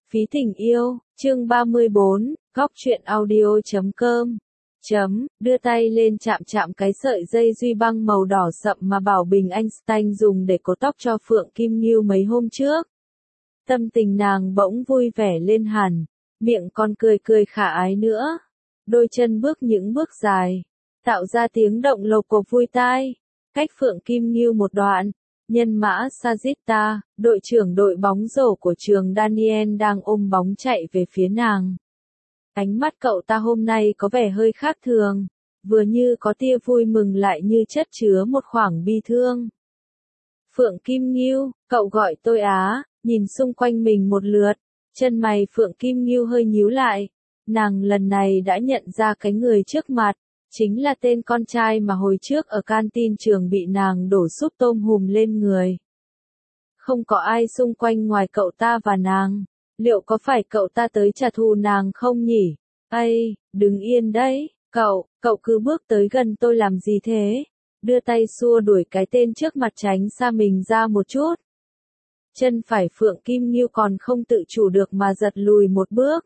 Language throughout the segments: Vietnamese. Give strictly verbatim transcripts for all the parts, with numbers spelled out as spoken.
Phí tình yêu, chương ba mươi bốn, góc truyện audio chấm com. Chấm, đưa tay lên chạm chạm cái sợi dây duy băng màu đỏ sậm mà Bảo Bình Einstein dùng để cột tóc cho Phượng Kim Ngưu mấy hôm trước. Tâm tình nàng bỗng vui vẻ lên hẳn, miệng còn cười cười khả ái nữa. Đôi chân bước những bước dài, tạo ra tiếng động lộc cộc vui tai. Cách Phượng Kim Ngưu một đoạn, nhân mã Sagitta, đội trưởng đội bóng rổ của trường Daniel đang ôm bóng chạy về phía nàng. Ánh mắt cậu ta hôm nay có vẻ hơi khác thường, vừa như có tia vui mừng lại như chất chứa một khoảng bi thương. Phượng Kim Ngưu, cậu gọi tôi á, nhìn xung quanh mình một lượt, chân mày Phượng Kim Ngưu hơi nhíu lại. Nàng lần này đã nhận ra cái người trước mặt, chính là tên con trai mà hồi trước ở canteen trường bị nàng đổ súp tôm hùm lên người. Không có ai xung quanh ngoài cậu ta và nàng, liệu có phải cậu ta tới trả thù nàng không nhỉ? Ây, đứng yên đấy, cậu, cậu cứ bước tới gần tôi làm gì thế? Đưa tay xua đuổi cái tên trước mặt tránh xa mình ra một chút. Chân phải Phượng Kim Ngưu còn không tự chủ được mà giật lùi một bước.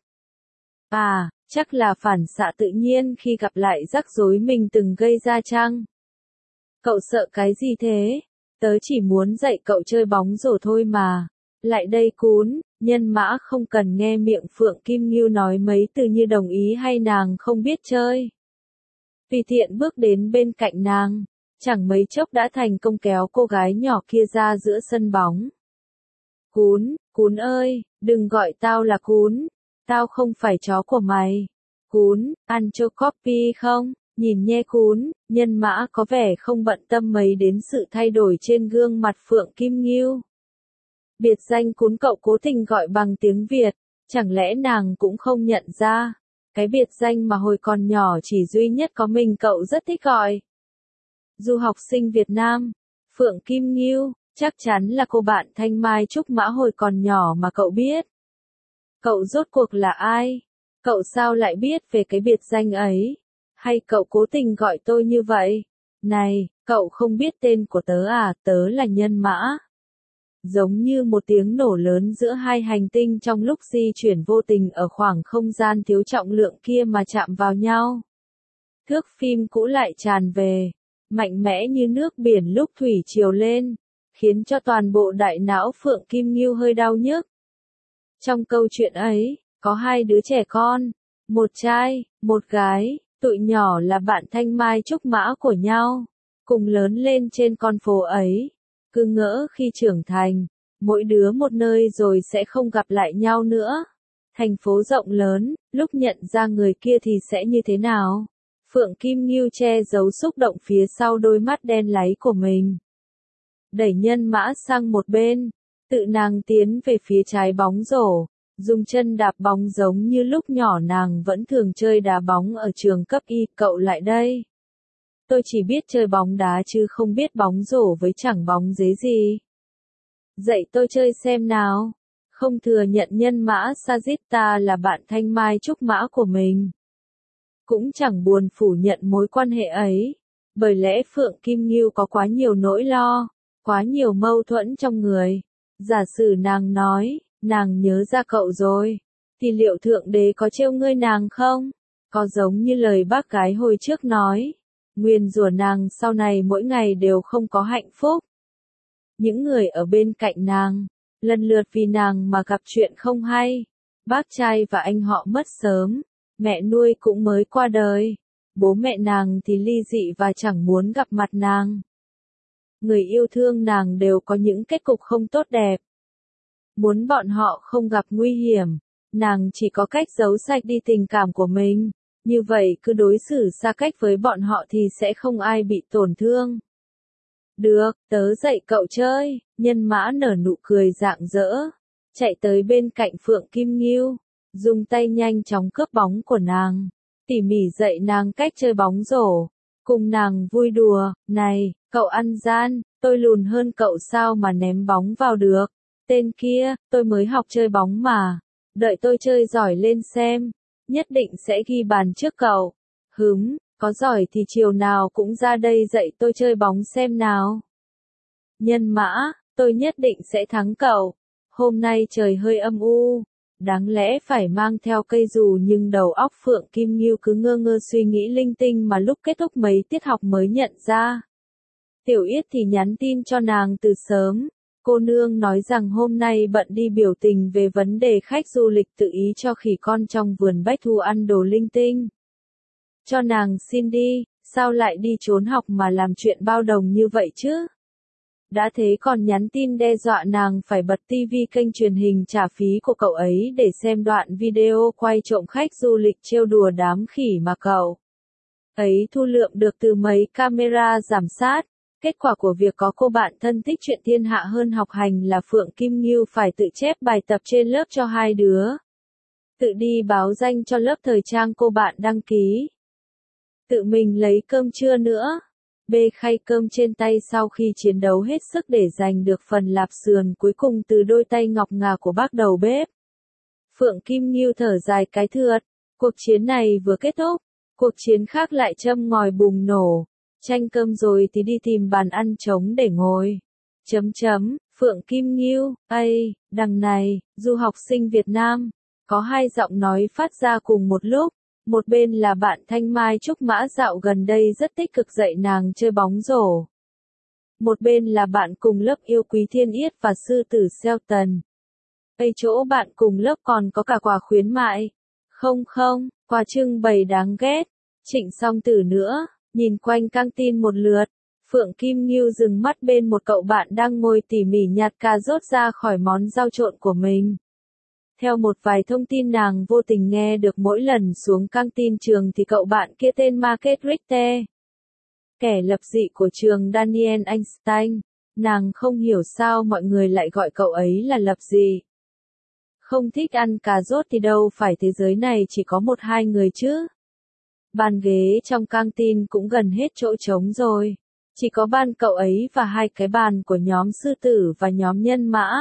À, chắc là phản xạ tự nhiên khi gặp lại rắc rối mình từng gây ra chăng? Cậu sợ cái gì thế? Tớ chỉ muốn dạy cậu chơi bóng rổ thôi mà. Lại đây cún, nhân mã không cần nghe miệng Phượng Kim Ngưu nói mấy từ như đồng ý hay nàng không biết chơi. Tùy tiện bước đến bên cạnh nàng, chẳng mấy chốc đã thành công kéo cô gái nhỏ kia ra giữa sân bóng. Cún, cún ơi, đừng gọi tao là cún. Tao không phải chó của mày. Cún, ăn cho copy không? Nhìn nhe cún, nhân mã có vẻ không bận tâm mấy đến sự thay đổi trên gương mặt Phượng Kim Ngưu. Biệt danh cún cậu cố tình gọi bằng tiếng Việt, chẳng lẽ nàng cũng không nhận ra? Cái biệt danh mà hồi còn nhỏ chỉ duy nhất có mình cậu rất thích gọi. Du học sinh Việt Nam, Phượng Kim Ngưu, chắc chắn là cô bạn Thanh Mai Trúc Mã hồi còn nhỏ mà cậu biết. Cậu rốt cuộc là ai? Cậu sao lại biết về cái biệt danh ấy? Hay cậu cố tình gọi tôi như vậy? Này, cậu không biết tên của tớ à, tớ là Nhân Mã. Giống như một tiếng nổ lớn giữa hai hành tinh trong lúc di chuyển vô tình ở khoảng không gian thiếu trọng lượng kia mà chạm vào nhau. Thước phim cũ lại tràn về, mạnh mẽ như nước biển lúc thủy triều lên, khiến cho toàn bộ đại não Phượng Kim Ngưu hơi đau nhức. Trong câu chuyện ấy, có hai đứa trẻ con, một trai, một gái, tụi nhỏ là bạn Thanh Mai Trúc Mã của nhau, cùng lớn lên trên con phố ấy. Cứ ngỡ khi trưởng thành, mỗi đứa một nơi rồi sẽ không gặp lại nhau nữa. Thành phố rộng lớn, lúc nhận ra người kia thì sẽ như thế nào? Phượng Kim Ngưu che giấu xúc động phía sau đôi mắt đen láy của mình. Đẩy nhân mã sang một bên, tự nàng tiến về phía trái bóng rổ, dùng chân đạp bóng giống như lúc nhỏ nàng vẫn thường chơi đá bóng ở trường cấp Y. Cậu lại đây. Tôi chỉ biết chơi bóng đá chứ không biết bóng rổ với chẳng bóng dế gì. Dạy tôi chơi xem nào. Không thừa nhận nhân mã Sagitta là bạn Thanh Mai Trúc Mã của mình. Cũng chẳng buồn phủ nhận mối quan hệ ấy. Bởi lẽ Phượng Kim Ngưu có quá nhiều nỗi lo, quá nhiều mâu thuẫn trong người. Giả sử nàng nói, nàng nhớ ra cậu rồi, thì liệu Thượng Đế có trêu ngươi nàng không? Có giống như lời bác gái hồi trước nói, nguyền rủa nàng sau này mỗi ngày đều không có hạnh phúc. Những người ở bên cạnh nàng, lần lượt vì nàng mà gặp chuyện không hay. Bác trai và anh họ mất sớm, mẹ nuôi cũng mới qua đời, bố mẹ nàng thì ly dị và chẳng muốn gặp mặt nàng. Người yêu thương nàng đều có những kết cục không tốt đẹp. Muốn bọn họ không gặp nguy hiểm, nàng chỉ có cách giấu sạch đi tình cảm của mình. Như vậy cứ đối xử xa cách với bọn họ thì sẽ không ai bị tổn thương. Được, tớ dạy cậu chơi. Nhân mã nở nụ cười rạng rỡ, chạy tới bên cạnh Phượng Kim Ngưu, dùng tay nhanh chóng cướp bóng của nàng, tỉ mỉ dạy nàng cách chơi bóng rổ, cùng nàng vui đùa. Này, cậu ăn gian, tôi lùn hơn cậu sao mà ném bóng vào được? Tên kia, tôi mới học chơi bóng mà, đợi tôi chơi giỏi lên xem, nhất định sẽ ghi bàn trước cậu. Hứm, có giỏi thì chiều nào cũng ra đây dạy tôi chơi bóng xem nào. Nhân mã, tôi nhất định sẽ thắng cậu. Hôm nay trời hơi âm u, Đáng lẽ phải mang theo cây dù nhưng đầu óc Phượng Kim Ngưu cứ ngơ ngơ suy nghĩ linh tinh mà lúc kết thúc mấy tiết học mới nhận ra. Tiểu Yết thì nhắn tin cho nàng từ sớm. Cô nương nói rằng hôm nay bận đi biểu tình về vấn đề khách du lịch tự ý cho khỉ con trong vườn bách thu ăn đồ linh tinh. Cho nàng xin đi, sao lại đi trốn học mà làm chuyện bao đồng như vậy chứ? Đã thế còn nhắn tin đe dọa nàng phải bật tivi kênh truyền hình trả phí của cậu ấy để xem đoạn video quay trộm khách du lịch trêu đùa đám khỉ mà cậu ấy thu lượm được từ mấy camera giám sát. Kết quả của việc có cô bạn thân thích chuyện thiên hạ hơn học hành là Phượng Kim Ngưu phải tự chép bài tập trên lớp cho hai đứa. Tự đi báo danh cho lớp thời trang cô bạn đăng ký. Tự mình lấy cơm trưa nữa. Bê khay cơm trên tay sau khi chiến đấu hết sức để giành được phần lạp sườn cuối cùng từ đôi tay ngọc ngà của bác đầu bếp. Phượng Kim Ngưu thở dài cái thượt. Cuộc chiến này vừa kết thúc. Cuộc chiến khác lại châm ngòi bùng nổ. Tranh cơm rồi thì đi tìm bàn ăn trống để ngồi. Chấm chấm, Phượng Kim Ngưu, ây, đằng này, du học sinh Việt Nam. Có hai giọng nói phát ra cùng một lúc. Một bên là bạn Thanh Mai Trúc Mã dạo gần đây rất tích cực dạy nàng chơi bóng rổ. Một bên là bạn cùng lớp yêu quý Thiên Yết và sư tử Shelton. Ây chỗ bạn cùng lớp còn có cả quà khuyến mại. Không không, quà trưng bày đáng ghét. Trịnh Song Tử nữa. Nhìn quanh căng tin một lượt, Phượng Kim Ngưu dừng mắt bên một cậu bạn đang ngồi tỉ mỉ nhặt cà rốt ra khỏi món rau trộn của mình. Theo một vài thông tin nàng vô tình nghe được mỗi lần xuống căng tin trường thì cậu bạn kia tên Market Richter. Kẻ lập dị của trường Daniel Einstein. Nàng không hiểu sao mọi người lại gọi cậu ấy là lập dị. Không thích ăn cà rốt thì đâu phải thế giới này chỉ có một hai người chứ. Bàn ghế trong căng tin cũng gần hết chỗ trống rồi. Chỉ có ban cậu ấy và hai cái bàn của nhóm sư tử và nhóm nhân mã.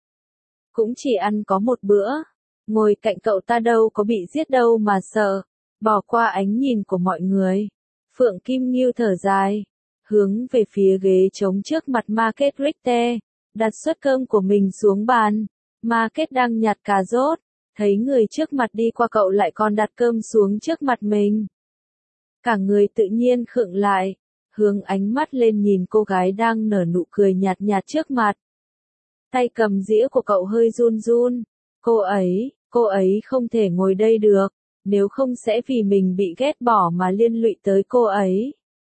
Cũng chỉ ăn có một bữa. Ngồi cạnh cậu ta đâu có bị giết đâu mà sợ. Bỏ qua ánh nhìn của mọi người. Phượng Kim Ngưu thở dài. Hướng về phía ghế trống trước mặt Market Richter. Đặt suất cơm của mình xuống bàn. Market đang nhặt cà rốt. Thấy người trước mặt đi qua cậu lại còn đặt cơm xuống trước mặt mình. Cả người tự nhiên khựng lại, hướng ánh mắt lên nhìn cô gái đang nở nụ cười nhạt nhạt trước mặt. Tay cầm dĩa của cậu hơi run run. Cô ấy, cô ấy không thể ngồi đây được, nếu không sẽ vì mình bị ghét bỏ mà liên lụy tới cô ấy.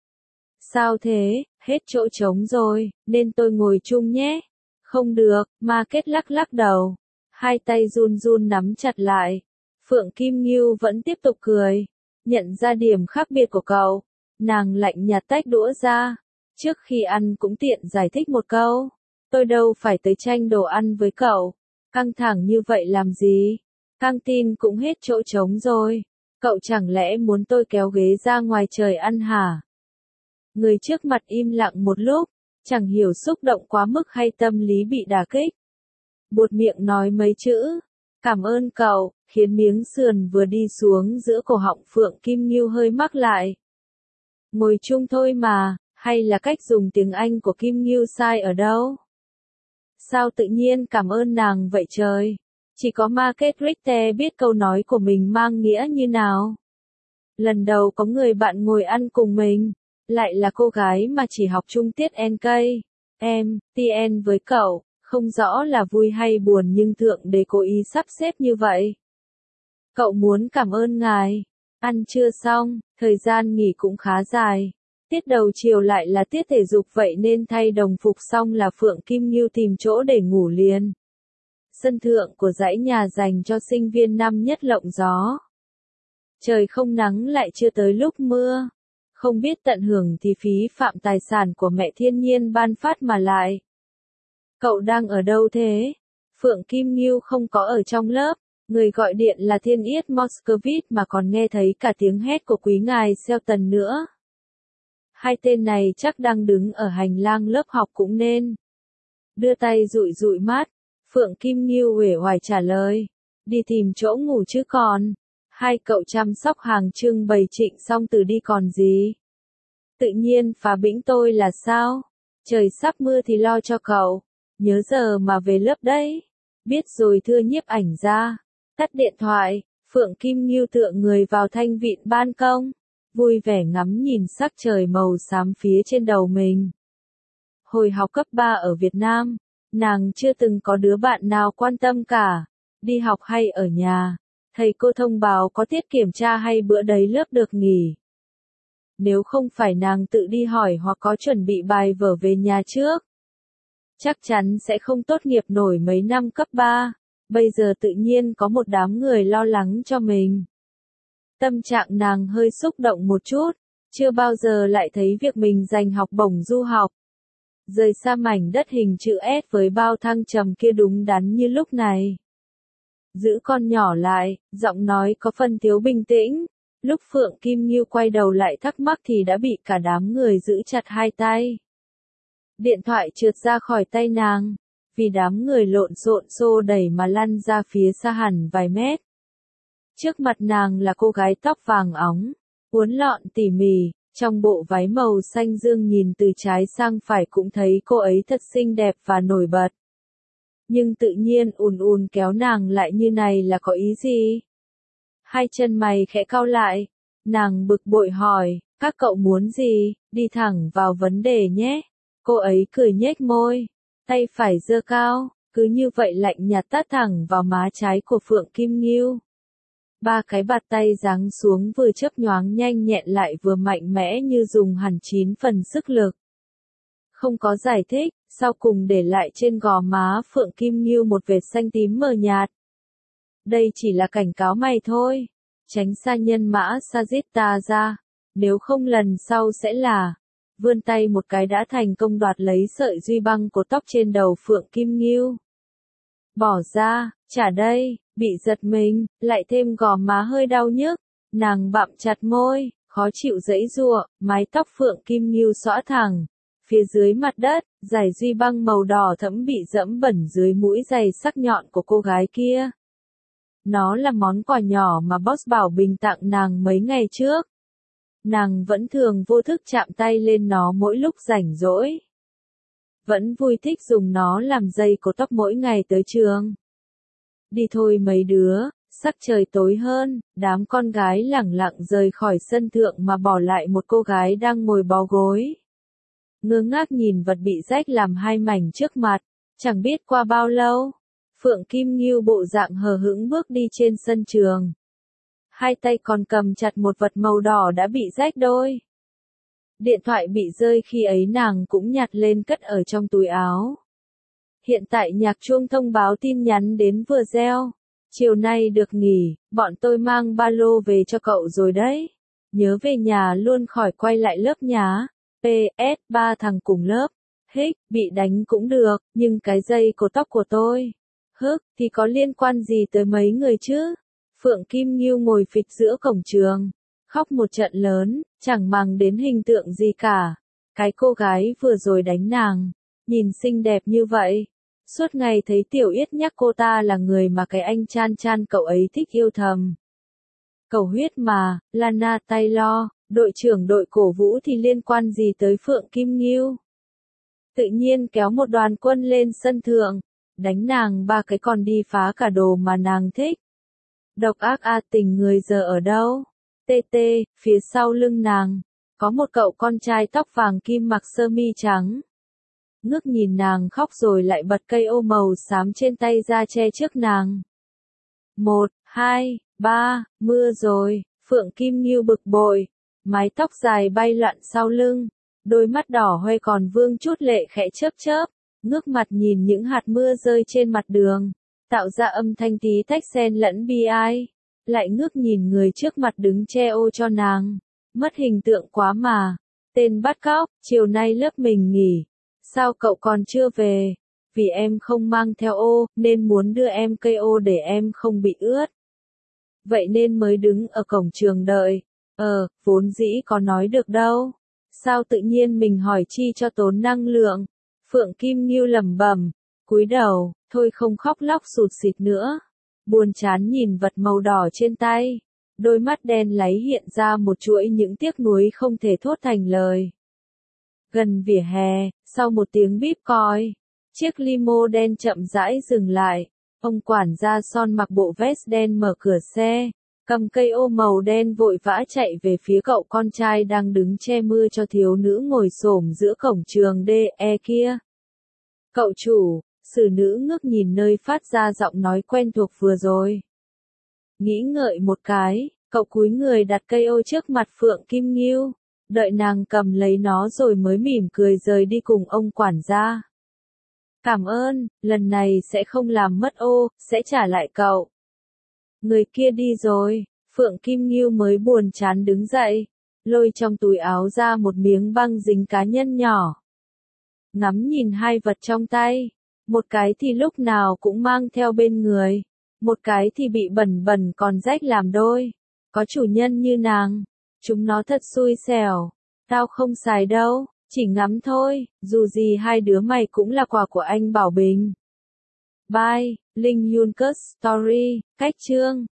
Sao thế, hết chỗ trống rồi, nên tôi ngồi chung nhé. Không được, Market lắc lắc đầu. Hai tay run run nắm chặt lại. Phượng Kim Ngưu vẫn tiếp tục cười. Nhận ra điểm khác biệt của cậu. Nàng lạnh nhạt tách đũa ra. Trước khi ăn cũng tiện giải thích một câu. Tôi đâu phải tới tranh đồ ăn với cậu. Căng thẳng như vậy làm gì? Căng tin cũng hết chỗ trống rồi. Cậu chẳng lẽ muốn tôi kéo ghế ra ngoài trời ăn hả? Người trước mặt im lặng một lúc. Chẳng hiểu xúc động quá mức hay tâm lý bị đả kích. Buột miệng nói mấy chữ. Cảm ơn cậu, khiến miếng sườn vừa đi xuống giữa cổ họng Phượng Kim Ngưu hơi mắc lại. Ngồi chung thôi mà, hay là cách dùng tiếng Anh của Kim Ngưu sai ở đâu? Sao tự nhiên cảm ơn nàng vậy trời? Chỉ có Market Richter biết câu nói của mình mang nghĩa như nào. Lần đầu có người bạn ngồi ăn cùng mình, lại là cô gái mà chỉ học chung tiết en ca, em, tê en với cậu. Không rõ là vui hay buồn nhưng Thượng Đế cố ý sắp xếp như vậy. Cậu muốn cảm ơn ngài. Ăn trưa xong, thời gian nghỉ cũng khá dài. Tiết đầu chiều lại là tiết thể dục vậy nên thay đồng phục xong là Phượng Kim Ngưu tìm chỗ để ngủ liền. Sân thượng của dãy nhà dành cho sinh viên năm nhất lộng gió. Trời không nắng lại chưa tới lúc mưa. Không biết tận hưởng thì phí phạm tài sản của mẹ thiên nhiên ban phát mà lại. Cậu đang ở đâu thế? Phượng Kim Ngưu không có ở trong lớp, người gọi điện là Thiên Yết Moscovite mà còn nghe thấy cả tiếng hét của quý ngài Shelton nữa. Hai tên này chắc đang đứng ở hành lang lớp học cũng nên. Đưa tay dụi dụi mắt, Phượng Kim Ngưu uể oải trả lời, đi tìm chỗ ngủ chứ còn. Hai cậu chăm sóc hàng trưng bày Trịnh Song Tử đi còn gì. Tự nhiên phá bĩnh tôi là sao? Trời sắp mưa thì lo cho cậu. Nhớ giờ mà về lớp đấy. Biết rồi thưa nhiếp ảnh gia. Tắt điện thoại, Phượng Kim Ngưu tựa người vào thanh vịn ban công, vui vẻ ngắm nhìn sắc trời màu xám phía trên đầu mình. Hồi học cấp ba ở Việt Nam, nàng chưa từng có đứa bạn nào quan tâm cả, đi học hay ở nhà, thầy cô thông báo có tiết kiểm tra hay bữa đấy lớp được nghỉ. Nếu không phải nàng tự đi hỏi hoặc có chuẩn bị bài vở về nhà trước, chắc chắn sẽ không tốt nghiệp nổi mấy năm cấp ba, bây giờ tự nhiên có một đám người lo lắng cho mình. Tâm trạng nàng hơi xúc động một chút, chưa bao giờ lại thấy việc mình giành học bổng du học, rời xa mảnh đất hình chữ S với bao thăng trầm kia đúng đắn như lúc này. Giữ con nhỏ lại, giọng nói có phần thiếu bình tĩnh, lúc Phượng Kim Ngưu quay đầu lại thắc mắc thì đã bị cả đám người giữ chặt hai tay. Điện thoại trượt ra khỏi tay nàng, vì đám người lộn xộn xô đẩy mà lăn ra phía xa hẳn vài mét. Trước mặt nàng là cô gái tóc vàng óng, uốn lọn tỉ mỉ, trong bộ váy màu xanh dương, nhìn từ trái sang phải cũng thấy cô ấy thật xinh đẹp và nổi bật. Nhưng tự nhiên ùn ùn kéo nàng lại như này là có ý gì? Hai chân mày khẽ cau lại, nàng bực bội hỏi, các cậu muốn gì, đi thẳng vào vấn đề nhé. Cô ấy cười nhếch môi, tay phải giơ cao, cứ như vậy lạnh nhạt tát thẳng vào má trái của Phượng Kim Ngưu. Ba cái bạt tay giáng xuống vừa chớp nhoáng nhanh nhẹn lại vừa mạnh mẽ như dùng hẳn chín phần sức lực. Không có giải thích, sau cùng để lại trên gò má Phượng Kim Ngưu một vệt xanh tím mờ nhạt. Đây chỉ là cảnh cáo mày thôi, tránh xa nhân mã Sagitta ra, nếu không lần sau sẽ là... Vươn tay một cái đã thành công đoạt lấy sợi duy băng cột tóc trên đầu Phượng Kim Ngưu. Bỏ ra, trả đây, bị giật mình, lại thêm gò má hơi đau nhức, nàng bặm chặt môi, khó chịu giãy giụa, mái tóc Phượng Kim Ngưu xõa thẳng. Phía dưới mặt đất, dải duy băng màu đỏ thẫm bị dẫm bẩn dưới mũi giày sắc nhọn của cô gái kia. Nó là món quà nhỏ mà Boss Bảo Bình tặng nàng mấy ngày trước. Nàng vẫn thường vô thức chạm tay lên nó mỗi lúc rảnh rỗi. Vẫn vui thích dùng nó làm dây cột tóc mỗi ngày tới trường. Đi thôi mấy đứa, sắc trời tối hơn, đám con gái lẳng lặng rời khỏi sân thượng mà bỏ lại một cô gái đang ngồi bó gối. Ngơ ngác nhìn vật bị rách làm hai mảnh trước mặt, chẳng biết qua bao lâu, Phượng Kim Ngưu bộ dạng hờ hững bước đi trên sân trường. Hai tay còn cầm chặt một vật màu đỏ đã bị rách đôi. Điện thoại bị rơi khi ấy nàng cũng nhặt lên cất ở trong túi áo. Hiện tại nhạc chuông thông báo tin nhắn đến vừa reo. Chiều nay được nghỉ, bọn tôi mang ba lô về cho cậu rồi đấy. Nhớ về nhà luôn khỏi quay lại lớp nhá. pê ét ba thằng cùng lớp. Hích, bị đánh cũng được, nhưng cái dây cột tóc của tôi. Hức, thì có liên quan gì tới mấy người chứ? Phượng Kim Ngưu ngồi phịch giữa cổng trường, khóc một trận lớn, chẳng màng đến hình tượng gì cả. Cái cô gái vừa rồi đánh nàng, nhìn xinh đẹp như vậy. Suốt ngày thấy Tiểu Yết nhắc cô ta là người mà cái anh Chan Chan cậu ấy thích yêu thầm. Cầu huyết mà, Lana Taylor, đội trưởng đội cổ vũ thì liên quan gì tới Phượng Kim Ngưu? Tự nhiên kéo một đoàn quân lên sân thượng, đánh nàng ba cái còn đi phá cả đồ mà nàng thích. Độc ác a tình người giờ ở đâu? Tê tê, phía sau lưng nàng, có một cậu con trai tóc vàng kim mặc sơ mi trắng. Ngước nhìn nàng khóc rồi lại bật cây ô màu xám trên tay ra che trước nàng. Một, hai, ba, mưa rồi, Phượng Kim Ngưu bực bội, mái tóc dài bay loạn sau lưng, đôi mắt đỏ hoe còn vương chút lệ khẽ chớp chớp, ngước mặt nhìn những hạt mưa rơi trên mặt đường, tạo ra âm thanh tí tách xen lẫn bi ai, lại ngước nhìn người trước mặt đứng che ô cho nàng, mất hình tượng quá mà, tên bắt cóc, chiều nay lớp mình nghỉ, sao cậu còn chưa về, vì em không mang theo ô, nên muốn đưa em cây ô để em không bị ướt. Vậy nên mới đứng ở cổng trường đợi, ờ, vốn dĩ có nói được đâu, sao tự nhiên mình hỏi chi cho tốn năng lượng, Phượng Kim Ngưu lẩm bẩm, cúi đầu, thôi không khóc lóc sụt sịt nữa, buồn chán nhìn vật màu đỏ trên tay, đôi mắt đen láy hiện ra một chuỗi những tiếc nuối không thể thốt thành lời. Gần vỉa hè, sau một tiếng bíp còi, chiếc limo đen chậm rãi dừng lại, Ông quản gia Son mặc bộ vest đen mở cửa xe, cầm cây ô màu đen vội vã chạy về phía cậu con trai đang đứng che mưa cho thiếu nữ ngồi xổm giữa cổng trường đê e kia. Cậu chủ, xử nữ ngước nhìn nơi phát ra giọng nói quen thuộc vừa rồi. Nghĩ ngợi một cái, cậu cúi người đặt cây ô trước mặt Phượng Kim Ngưu, đợi nàng cầm lấy nó rồi mới mỉm cười rời đi cùng ông quản gia. Cảm ơn, lần này sẽ không làm mất ô, sẽ trả lại cậu. Người kia đi rồi, Phượng Kim Ngưu mới buồn chán đứng dậy, lôi trong túi áo ra một miếng băng dính cá nhân nhỏ. Ngắm nhìn hai vật trong tay, một cái thì lúc nào cũng mang theo bên người, một cái thì bị bẩn bẩn còn rách làm đôi. Có chủ nhân như nàng, chúng nó thật xui xẻo, tao không xài đâu, chỉ ngắm thôi, dù gì hai đứa mày cũng là quà của anh Bảo Bình. Bye, Linh Yuncus Story, cách chương.